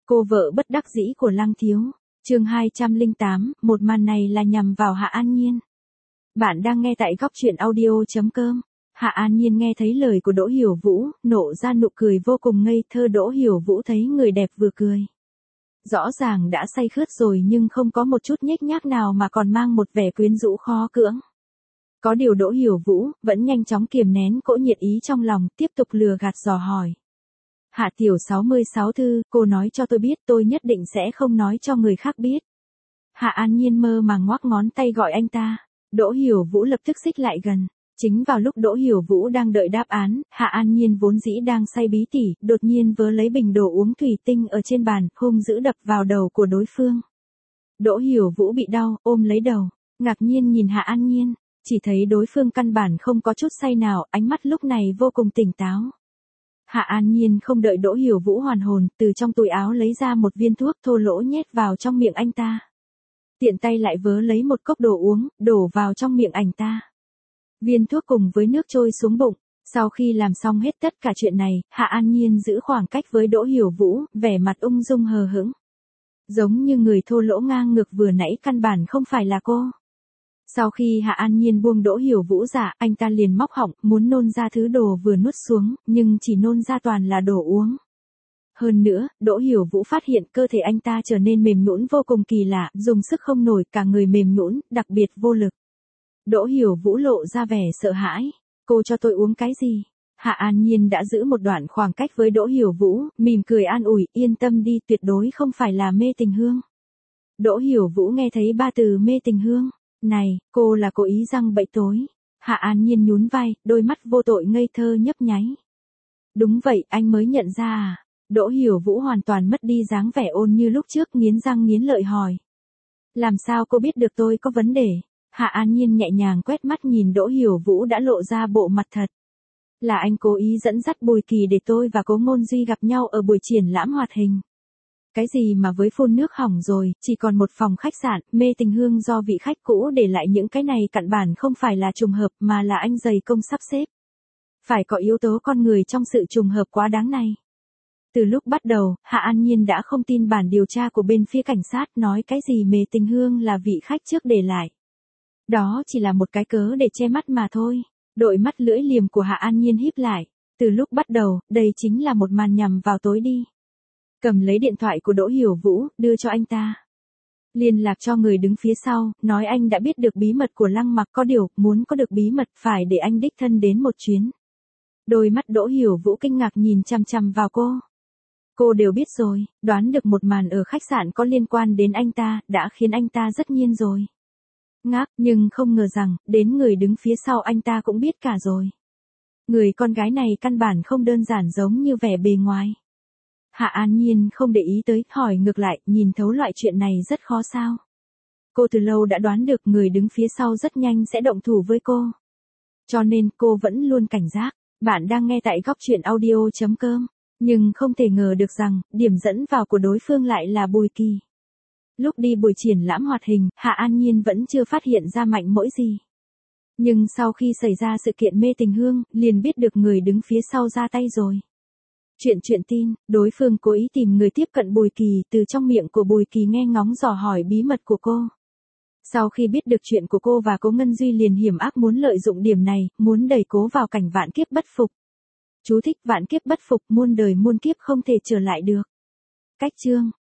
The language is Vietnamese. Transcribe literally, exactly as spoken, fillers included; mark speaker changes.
Speaker 1: Cô vợ bất đắc dĩ của Lăng Thiếu. Chương hai trăm lẻ tám, một màn này là nhằm vào Hạ An Nhiên. Bạn đang nghe tại góc truyện audio chấm com. Hạ An Nhiên nghe thấy lời của Đỗ Hiểu Vũ, nộ ra nụ cười vô cùng ngây thơ. Đỗ Hiểu Vũ thấy người đẹp vừa cười. Rõ ràng đã say khướt rồi nhưng không có một chút nhếch nhác nào mà còn mang một vẻ quyến rũ khó cưỡng. Có điều Đỗ Hiểu Vũ vẫn nhanh chóng kiềm nén cỗ nhiệt ý trong lòng, tiếp tục lừa gạt dò hỏi. Hạ tiểu sáu mươi sáu thư, cô nói cho tôi biết, tôi nhất định sẽ không nói cho người khác biết. Hạ An Nhiên mơ màng ngoắc ngón tay gọi anh ta. Đỗ Hiểu Vũ lập tức xích lại gần. Chính vào lúc Đỗ Hiểu Vũ đang đợi đáp án, Hạ An Nhiên vốn dĩ đang say bí tỉ, đột nhiên vớ lấy bình đồ uống thủy tinh ở trên bàn, hung dữ đập vào đầu của đối phương. Đỗ Hiểu Vũ bị đau, ôm lấy đầu, ngạc nhiên nhìn Hạ An Nhiên, chỉ thấy đối phương căn bản không có chút say nào, ánh mắt lúc này vô cùng tỉnh táo. Hạ An Nhiên không đợi Đỗ Hiểu Vũ hoàn hồn, từ trong túi áo lấy ra một viên thuốc thô lỗ nhét vào trong miệng anh ta. Tiện tay lại vớ lấy một cốc đồ uống, đổ vào trong miệng anh ta. Viên thuốc cùng với nước trôi xuống bụng. Sau khi làm xong hết tất cả chuyện này, Hạ An Nhiên giữ khoảng cách với Đỗ Hiểu Vũ, vẻ mặt ung dung hờ hững. Giống như người thô lỗ ngang ngược vừa nãy căn bản không phải là cô. Sau khi Hạ An Nhiên buông Đỗ Hiểu Vũ ra, anh ta liền móc họng, muốn nôn ra thứ đồ vừa nuốt xuống, nhưng chỉ nôn ra toàn là đồ uống. Hơn nữa, Đỗ Hiểu Vũ phát hiện cơ thể anh ta trở nên mềm nhũn vô cùng kỳ lạ, dùng sức không nổi, cả người mềm nhũn, đặc biệt vô lực. Đỗ Hiểu Vũ lộ ra vẻ sợ hãi. Cô cho tôi uống cái gì? Hạ An Nhiên đã giữ một đoạn khoảng cách với Đỗ Hiểu Vũ, mỉm cười an ủi, yên tâm đi, tuyệt đối không phải là mê tình hương. Đỗ Hiểu Vũ nghe thấy ba từ mê tình hương. Này, cô là cố ý răng bẫy tối. Hạ An Nhiên nhún vai, đôi mắt vô tội ngây thơ nhấp nháy. Đúng vậy, anh mới nhận ra à? Đỗ Hiểu Vũ hoàn toàn mất đi dáng vẻ ôn như lúc trước, nghiến răng nghiến lợi hỏi. Làm sao cô biết được tôi có vấn đề? Hạ An Nhiên nhẹ nhàng quét mắt nhìn Đỗ Hiểu Vũ đã lộ ra bộ mặt thật. Là anh cố ý dẫn dắt Bùi Kỳ để tôi và Cố Ngôn Duy gặp nhau ở buổi triển lãm hoạt hình. Cái gì mà với phun nước hỏng rồi, chỉ còn một phòng khách sạn, mê tình hương do vị khách cũ để lại, những cái này cặn bản không phải là trùng hợp mà là anh dày công sắp xếp. Phải có yếu tố con người trong sự trùng hợp quá đáng này. Từ lúc bắt đầu, Hạ An Nhiên đã không tin bản điều tra của bên phía cảnh sát nói cái gì mê tình hương là vị khách trước để lại. Đó chỉ là một cái cớ để che mắt mà thôi. Đôi mắt lưỡi liềm của Hạ An Nhiên híp lại. Từ lúc bắt đầu, đây chính là một màn nhằm vào tối đi. Cầm lấy điện thoại của Đỗ Hiểu Vũ, đưa cho anh ta. Liên lạc cho người đứng phía sau, nói anh đã biết được bí mật của Lăng Mặc, có điều, muốn có được bí mật phải để anh đích thân đến một chuyến. Đôi mắt Đỗ Hiểu Vũ kinh ngạc nhìn chằm chằm vào cô. Cô đều biết rồi, đoán được một màn ở khách sạn có liên quan đến anh ta, đã khiến anh ta rất nhiên rồi. Ngác, nhưng không ngờ rằng, đến người đứng phía sau anh ta cũng biết cả rồi. Người con gái này căn bản không đơn giản giống như vẻ bề ngoài. Hạ An Nhiên không để ý tới, hỏi ngược lại, nhìn thấu loại chuyện này rất khó sao? Cô từ lâu đã đoán được người đứng phía sau rất nhanh sẽ động thủ với cô. Cho nên cô vẫn luôn cảnh giác. Bạn đang nghe tại góc truyện audio chấm com. Nhưng không thể ngờ được rằng, điểm dẫn vào của đối phương lại là Bùi Kỳ. Lúc đi buổi triển lãm hoạt hình, Hạ An Nhiên vẫn chưa phát hiện ra mạnh mỗi gì. Nhưng sau khi xảy ra sự kiện mê tình hương, liền biết được người đứng phía sau ra tay rồi. Chuyện chuyện tin, đối phương cố ý tìm người tiếp cận Bùi Kỳ, từ trong miệng của Bùi Kỳ nghe ngóng dò hỏi bí mật của cô. Sau khi biết được chuyện của cô và Cố Ngân Duy liền hiểm ác muốn lợi dụng điểm này, muốn đẩy Cố vào cảnh vạn kiếp bất phục. Chú thích: vạn kiếp bất phục, muôn đời muôn kiếp không thể trở lại được. Cách chương.